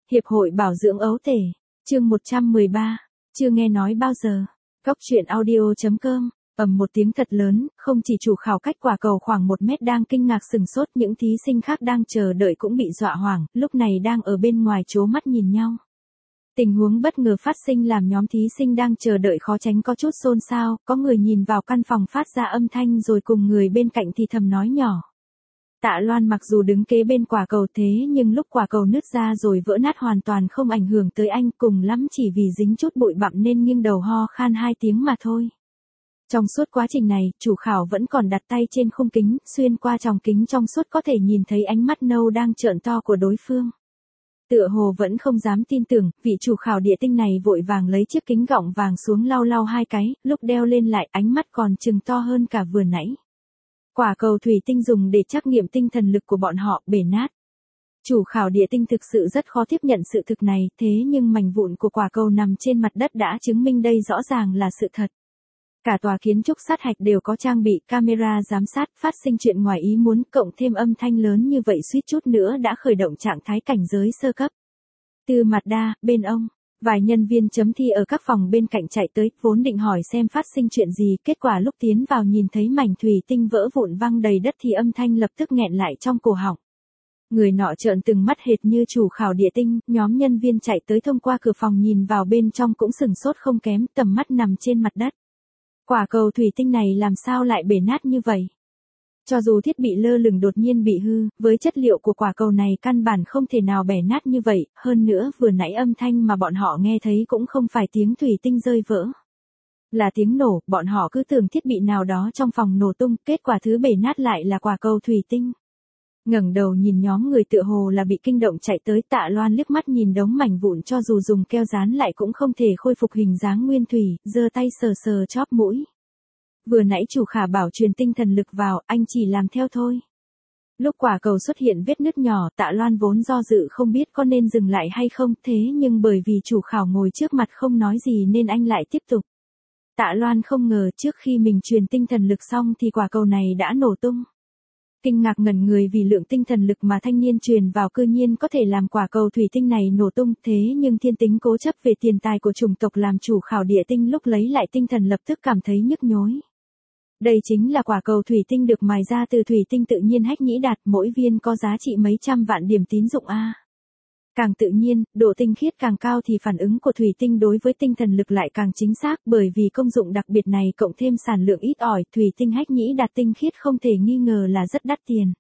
Hiệp hội bảo dưỡng ấu tể. Chương 113. Chưa nghe nói bao giờ. Góc truyện audio.com. Ầm một tiếng thật lớn, không chỉ chủ khảo cách quả cầu khoảng 1 mét đang kinh ngạc sừng sốt, những thí sinh khác đang chờ đợi cũng bị dọa hoảng, lúc này đang ở bên ngoài trố mắt nhìn nhau. Tình huống bất ngờ phát sinh làm nhóm thí sinh đang chờ đợi khó tránh có chút xôn xao, có người nhìn vào căn phòng phát ra âm thanh rồi cùng người bên cạnh thì thầm nói nhỏ. Tạ Loan mặc dù đứng kế bên quả cầu thế nhưng lúc quả cầu nứt ra rồi vỡ nát hoàn toàn không ảnh hưởng tới anh, cùng lắm chỉ vì dính chút bụi bặm nên nghiêng đầu ho khan 2 tiếng mà thôi. Trong suốt quá trình này, chủ khảo vẫn còn đặt tay trên khung kính, xuyên qua tròng kính trong suốt có thể nhìn thấy ánh mắt nâu đang trợn to của đối phương. Tựa hồ vẫn không dám tin tưởng, vị chủ khảo địa tinh này vội vàng lấy chiếc kính gọng vàng xuống lau lau 2 cái, lúc đeo lên lại ánh mắt còn trừng to hơn cả vừa nãy. Quả cầu thủy tinh dùng để trắc nghiệm tinh thần lực của bọn họ bể nát. Chủ khảo địa tinh thực sự rất khó tiếp nhận sự thực này, thế nhưng mảnh vụn của quả cầu nằm trên mặt đất đã chứng minh đây rõ ràng là sự thật. Cả tòa kiến trúc sát hạch đều có trang bị camera giám sát, phát sinh chuyện ngoài ý muốn, cộng thêm âm thanh lớn như vậy suýt chút nữa đã khởi động trạng thái cảnh giới sơ cấp. Từ mặt đa, bên ông, vài nhân viên chấm thi ở các phòng bên cạnh chạy tới, vốn định hỏi xem phát sinh chuyện gì, kết quả lúc tiến vào nhìn thấy mảnh thủy tinh vỡ vụn văng đầy đất thì âm thanh lập tức nghẹn lại trong cổ họng. Người nọ trợn từng mắt hệt như chủ khảo địa tinh, nhóm nhân viên chạy tới thông qua cửa phòng nhìn vào bên trong cũng sửng sốt không kém, tầm mắt nằm trên mặt đất. Quả cầu thủy tinh này làm sao lại bể nát như vậy? Cho dù thiết bị lơ lửng đột nhiên bị hư, với chất liệu của quả cầu này căn bản không thể nào bể nát như vậy, hơn nữa vừa nãy âm thanh mà bọn họ nghe thấy cũng không phải tiếng thủy tinh rơi vỡ. Là tiếng nổ, bọn họ cứ tưởng thiết bị nào đó trong phòng nổ tung, kết quả thứ bể nát lại là quả cầu thủy tinh. Ngẩng đầu nhìn nhóm người tựa hồ là bị kinh động chạy tới, Tạ Loan liếc mắt nhìn đống mảnh vụn cho dù dùng keo dán lại cũng không thể khôi phục hình dáng nguyên thủy, giơ tay sờ sờ chóp mũi. Vừa nãy chủ khảo bảo truyền tinh thần lực vào, anh chỉ làm theo thôi. Lúc quả cầu xuất hiện vết nứt nhỏ, Tạ Loan vốn do dự không biết có nên dừng lại hay không, thế nhưng bởi vì chủ khảo ngồi trước mặt không nói gì nên anh lại tiếp tục. Tạ Loan không ngờ trước khi mình truyền tinh thần lực xong thì quả cầu này đã nổ tung. Kinh ngạc ngẩn người vì lượng tinh thần lực mà thanh niên truyền vào cư nhiên có thể làm quả cầu thủy tinh này nổ tung, thế nhưng thiên tính cố chấp về tiền tài của chủng tộc làm chủ khảo địa tinh lúc lấy lại tinh thần lập tức cảm thấy nhức nhối. Đây chính là quả cầu thủy tinh được mài ra từ thủy tinh tự nhiên hách nhĩ đạt, mỗi viên có giá trị mấy trăm vạn điểm tín dụng a. Càng tự nhiên, độ tinh khiết càng cao thì phản ứng của thủy tinh đối với tinh thần lực lại càng chính xác, bởi vì công dụng đặc biệt này cộng thêm sản lượng ít ỏi, thủy tinh hách nhĩ đạt tinh khiết không thể nghi ngờ là rất đắt tiền.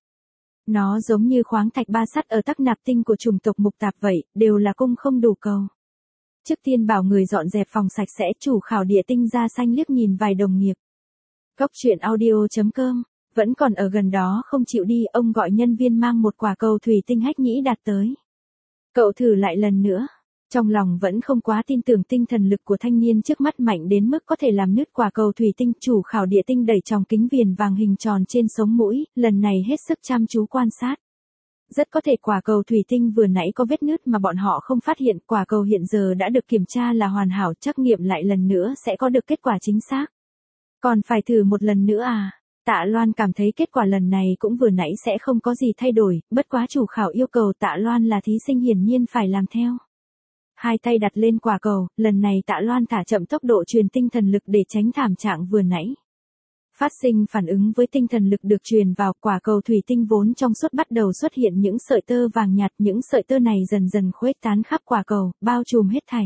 Nó giống như khoáng thạch ba sắt ở tắc nạp tinh của chủng tộc mục tạp vậy, đều là cung không đủ cầu. Trước tiên bảo người dọn dẹp phòng sạch sẽ, chủ khảo địa tinh da xanh liếc nhìn vài đồng nghiệp. Góc truyện audio.com, vẫn còn ở gần đó không chịu đi, ông gọi nhân viên mang một quả cầu thủy tinh hách nhĩ đạt tới. Cậu thử lại lần nữa. Trong lòng vẫn không quá tin tưởng tinh thần lực của thanh niên trước mắt mạnh đến mức có thể làm nứt quả cầu thủy tinh, chủ khảo địa tinh đẩy tròng kính viền vàng hình tròn trên sống mũi, lần này hết sức chăm chú quan sát. Rất có thể quả cầu thủy tinh vừa nãy có vết nứt mà bọn họ không phát hiện, quả cầu hiện giờ đã được kiểm tra là hoàn hảo, trắc nghiệm lại lần nữa sẽ có được kết quả chính xác. Còn phải thử một lần nữa à? Tạ Loan cảm thấy kết quả lần này cũng vừa nãy sẽ không có gì thay đổi, bất quá chủ khảo yêu cầu Tạ Loan là thí sinh hiển nhiên phải làm theo. Hai tay đặt lên quả cầu, lần này Tạ Loan thả chậm tốc độ truyền tinh thần lực để tránh thảm trạng vừa nãy. Phát sinh phản ứng với tinh thần lực được truyền vào, quả cầu thủy tinh vốn trong suốt bắt đầu xuất hiện những sợi tơ vàng nhạt, những sợi tơ này dần dần khuếch tán khắp quả cầu, bao trùm hết thảy.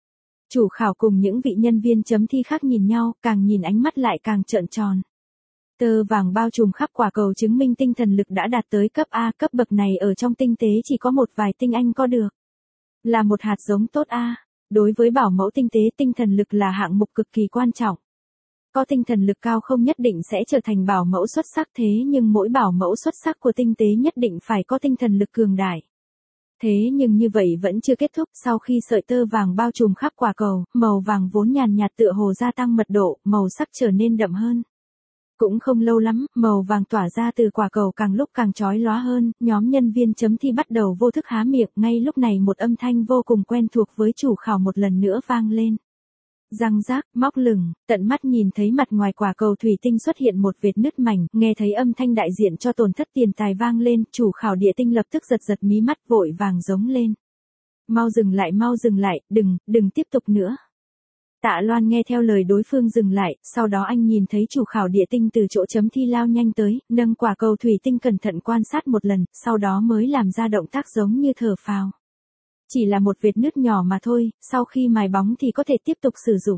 Chủ khảo cùng những vị nhân viên chấm thi khác nhìn nhau, càng nhìn ánh mắt lại càng trợn tròn. Tơ vàng bao trùm khắp quả cầu chứng minh tinh thần lực đã đạt tới cấp A, cấp bậc này ở trong tinh tế chỉ có một vài tinh anh có được. Là một hạt giống tốt A. Đối với bảo mẫu tinh tế, tinh thần lực là hạng mục cực kỳ quan trọng. Có tinh thần lực cao không nhất định sẽ trở thành bảo mẫu xuất sắc, thế nhưng mỗi bảo mẫu xuất sắc của tinh tế nhất định phải có tinh thần lực cường đại. Thế nhưng như vậy vẫn chưa kết thúc, sau khi sợi tơ vàng bao trùm khắp quả cầu, màu vàng vốn nhàn nhạt tựa hồ gia tăng mật độ, màu sắc trở nên đậm hơn. Cũng không lâu lắm, màu vàng tỏa ra từ quả cầu càng lúc càng chói lóa hơn, nhóm nhân viên chấm thi bắt đầu vô thức há miệng, ngay lúc này một âm thanh vô cùng quen thuộc với chủ khảo một lần nữa vang lên. Răng rác, móc lửng, tận mắt nhìn thấy mặt ngoài quả cầu thủy tinh xuất hiện một vệt nứt mảnh, nghe thấy âm thanh đại diện cho tổn thất tiền tài vang lên, chủ khảo địa tinh lập tức giật giật mí mắt vội vàng giống lên. Mau dừng lại, đừng tiếp tục nữa. Tạ Loan nghe theo lời đối phương dừng lại, sau đó anh nhìn thấy chủ khảo địa tinh từ chỗ chấm thi lao nhanh tới, nâng quả cầu thủy tinh cẩn thận quan sát một lần, sau đó mới làm ra động tác giống như thở phào. Chỉ là một vệt nứt nhỏ mà thôi, sau khi mài bóng thì có thể tiếp tục sử dụng.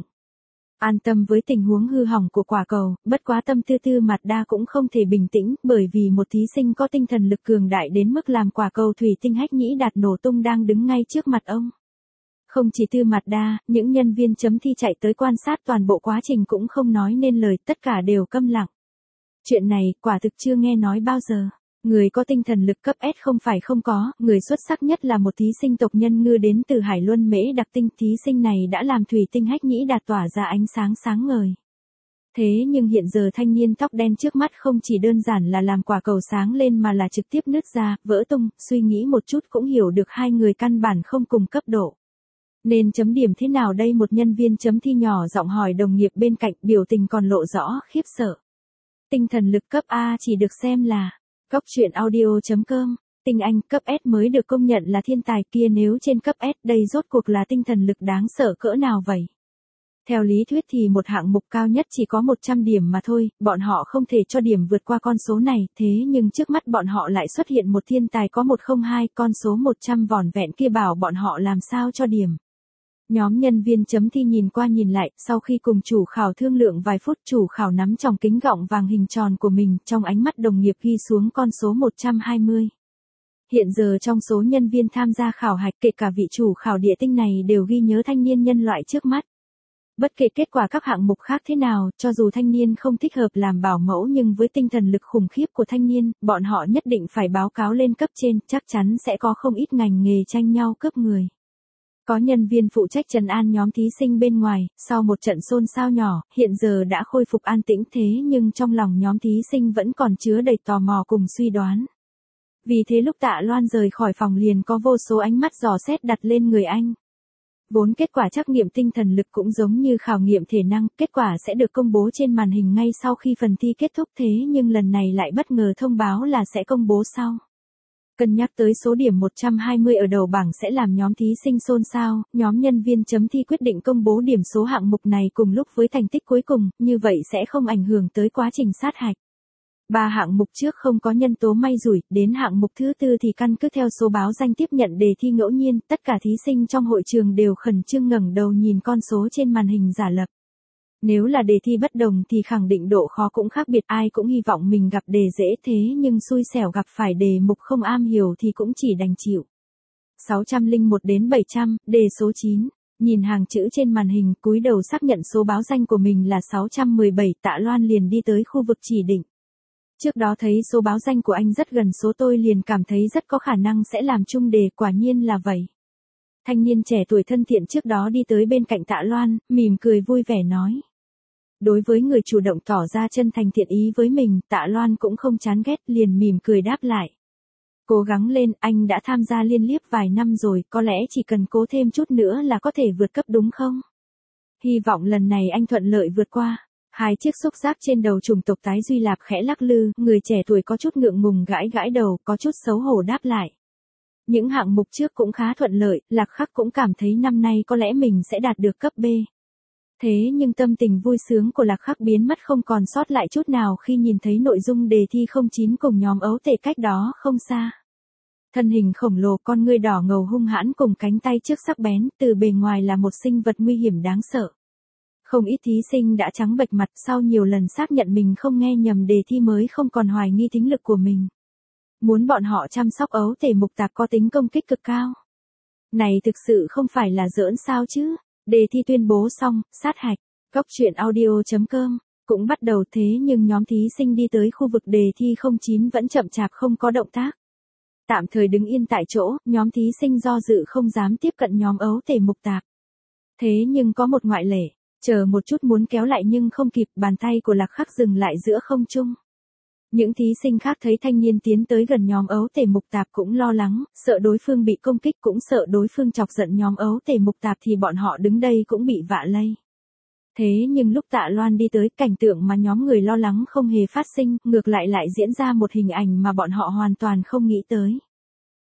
An tâm với tình huống hư hỏng của quả cầu, bất quá tâm tư mặt đa cũng không thể bình tĩnh, bởi vì một thí sinh có tinh thần lực cường đại đến mức làm quả cầu thủy tinh hách nhĩ đạt nổ tung đang đứng ngay trước mặt ông. Không chỉ Tư Mạt Đa, những nhân viên chấm thi chạy tới quan sát toàn bộ quá trình cũng không nói nên lời, tất cả đều câm lặng. Chuyện này, quả thực chưa nghe nói bao giờ. Người có tinh thần lực cấp S không phải không có, người xuất sắc nhất là một thí sinh tộc Nhân Ngư đến từ Hải Luân Mễ Đặc Tinh. Thí sinh này đã làm thủy tinh hách nhĩ đạt tỏa ra ánh sáng sáng ngời. Thế nhưng hiện giờ thanh niên tóc đen trước mắt không chỉ đơn giản là làm quả cầu sáng lên mà là trực tiếp nứt ra, vỡ tung, suy nghĩ một chút cũng hiểu được hai người căn bản không cùng cấp độ. Nên chấm điểm thế nào đây? Một nhân viên chấm thi nhỏ giọng hỏi đồng nghiệp bên cạnh, biểu tình còn lộ rõ khiếp sợ. Tinh thần lực cấp A chỉ được xem là Cóc truyện audio.com, tinh anh cấp S mới được công nhận là thiên tài kia, nếu trên cấp S đây rốt cuộc là tinh thần lực đáng sợ cỡ nào vậy? Theo lý thuyết thì một hạng mục cao nhất chỉ có 100 điểm mà thôi, bọn họ không thể cho điểm vượt qua con số này, thế nhưng trước mắt bọn họ lại xuất hiện một thiên tài có 102, con số 100 vỏn vẹn kia bảo bọn họ làm sao cho điểm. Nhóm nhân viên chấm thi nhìn qua nhìn lại, sau khi cùng chủ khảo thương lượng vài phút, chủ khảo nắm tròng kính gọng vàng hình tròn của mình, trong ánh mắt đồng nghiệp ghi xuống con số 120. Hiện giờ trong số nhân viên tham gia khảo hạch, kể cả vị chủ khảo địa tinh này đều ghi nhớ thanh niên nhân loại trước mắt. Bất kể kết quả các hạng mục khác thế nào, cho dù thanh niên không thích hợp làm bảo mẫu nhưng với tinh thần lực khủng khiếp của thanh niên, bọn họ nhất định phải báo cáo lên cấp trên, chắc chắn sẽ có không ít ngành nghề tranh nhau cướp người. Có nhân viên phụ trách trấn an nhóm thí sinh bên ngoài, sau một trận xôn xao nhỏ, hiện giờ đã khôi phục an tĩnh, thế nhưng trong lòng nhóm thí sinh vẫn còn chứa đầy tò mò cùng suy đoán. Vì thế lúc Tạ Loan rời khỏi phòng liền có vô số ánh mắt dò xét đặt lên người anh. Vốn kết quả trắc nghiệm tinh thần lực cũng giống như khảo nghiệm thể năng, kết quả sẽ được công bố trên màn hình ngay sau khi phần thi kết thúc, thế nhưng lần này lại bất ngờ thông báo là sẽ công bố sau. Cân nhắc tới số điểm 120 ở đầu bảng sẽ làm nhóm thí sinh xôn xao, nhóm nhân viên chấm thi quyết định công bố điểm số hạng mục này cùng lúc với thành tích cuối cùng, như vậy sẽ không ảnh hưởng tới quá trình sát hạch. 3 hạng mục trước không có nhân tố may rủi, đến hạng mục thứ 4 thì căn cứ theo số báo danh tiếp nhận đề thi ngẫu nhiên, tất cả thí sinh trong hội trường đều khẩn trương ngẩng đầu nhìn con số trên màn hình giả lập. Nếu là đề thi bất đồng thì khẳng định độ khó cũng khác biệt, ai cũng hy vọng mình gặp đề dễ, thế nhưng xui xẻo gặp phải đề mục không am hiểu thì cũng chỉ đành chịu. 601 đến 700, đề số 9. Nhìn hàng chữ trên màn hình, cúi đầu xác nhận số báo danh của mình là 617, Tạ Loan liền đi tới khu vực chỉ định. Trước đó thấy số báo danh của anh rất gần số tôi liền cảm thấy rất có khả năng sẽ làm chung đề, quả nhiên là vậy. Thanh niên trẻ tuổi thân thiện trước đó đi tới bên cạnh Tạ Loan, mỉm cười vui vẻ nói. Đối với người chủ động tỏ ra chân thành thiện ý với mình, Tạ Loan cũng không chán ghét, liền mỉm cười đáp lại. Cố gắng lên, anh đã tham gia liên liếp vài năm rồi, có lẽ chỉ cần cố thêm chút nữa là có thể vượt cấp đúng không? Hy vọng lần này anh thuận lợi vượt qua. Hai chiếc xúc giác trên đầu chủng tộc Tái Duy Lạp khẽ lắc lư, người trẻ tuổi có chút ngượng ngùng gãi gãi đầu, có chút xấu hổ đáp lại. Những hạng mục trước cũng khá thuận lợi, Lạc Khắc cũng cảm thấy năm nay có lẽ mình sẽ đạt được cấp B. Thế nhưng tâm tình vui sướng của Lạc Khắc biến mất không còn sót lại chút nào khi nhìn thấy nội dung đề thi 09 cùng nhóm ấu tể cách đó không xa. Thân hình khổng lồ, con ngươi đỏ ngầu hung hãn cùng cánh tay trước sắc bén, từ bề ngoài là một sinh vật nguy hiểm đáng sợ. Không ít thí sinh đã trắng bệch mặt, sau nhiều lần xác nhận mình không nghe nhầm đề thi mới không còn hoài nghi thính lực của mình. Muốn bọn họ chăm sóc ấu tể mục tạc có tính công kích cực cao. Này thực sự không phải là giỡn sao chứ. Đề thi tuyên bố xong, sát hạch, Cóc truyện audio.com cũng bắt đầu, thế nhưng nhóm thí sinh đi tới khu vực đề thi 09 vẫn chậm chạp không có động tác. Tạm thời đứng yên tại chỗ, nhóm thí sinh do dự không dám tiếp cận nhóm ấu tể mục tạc. Thế nhưng có một ngoại lệ, chờ một chút muốn kéo lại nhưng không kịp, bàn tay của Lạc Khắc dừng lại giữa không trung. Những thí sinh khác thấy thanh niên tiến tới gần nhóm ấu tể mục tạp cũng lo lắng, sợ đối phương bị công kích, cũng sợ đối phương chọc giận nhóm ấu tể mục tạp thì bọn họ đứng đây cũng bị vạ lây. Thế nhưng lúc Tạ Loan đi tới, cảnh tượng mà nhóm người lo lắng không hề phát sinh, ngược lại diễn ra một hình ảnh mà bọn họ hoàn toàn không nghĩ tới.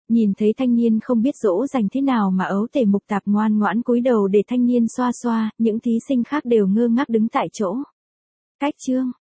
Nhìn thấy thanh niên không biết dỗ dành thế nào mà ấu tể mục tạp ngoan ngoãn cúi đầu để thanh niên xoa xoa, những thí sinh khác đều ngơ ngác đứng tại chỗ. Cách chương.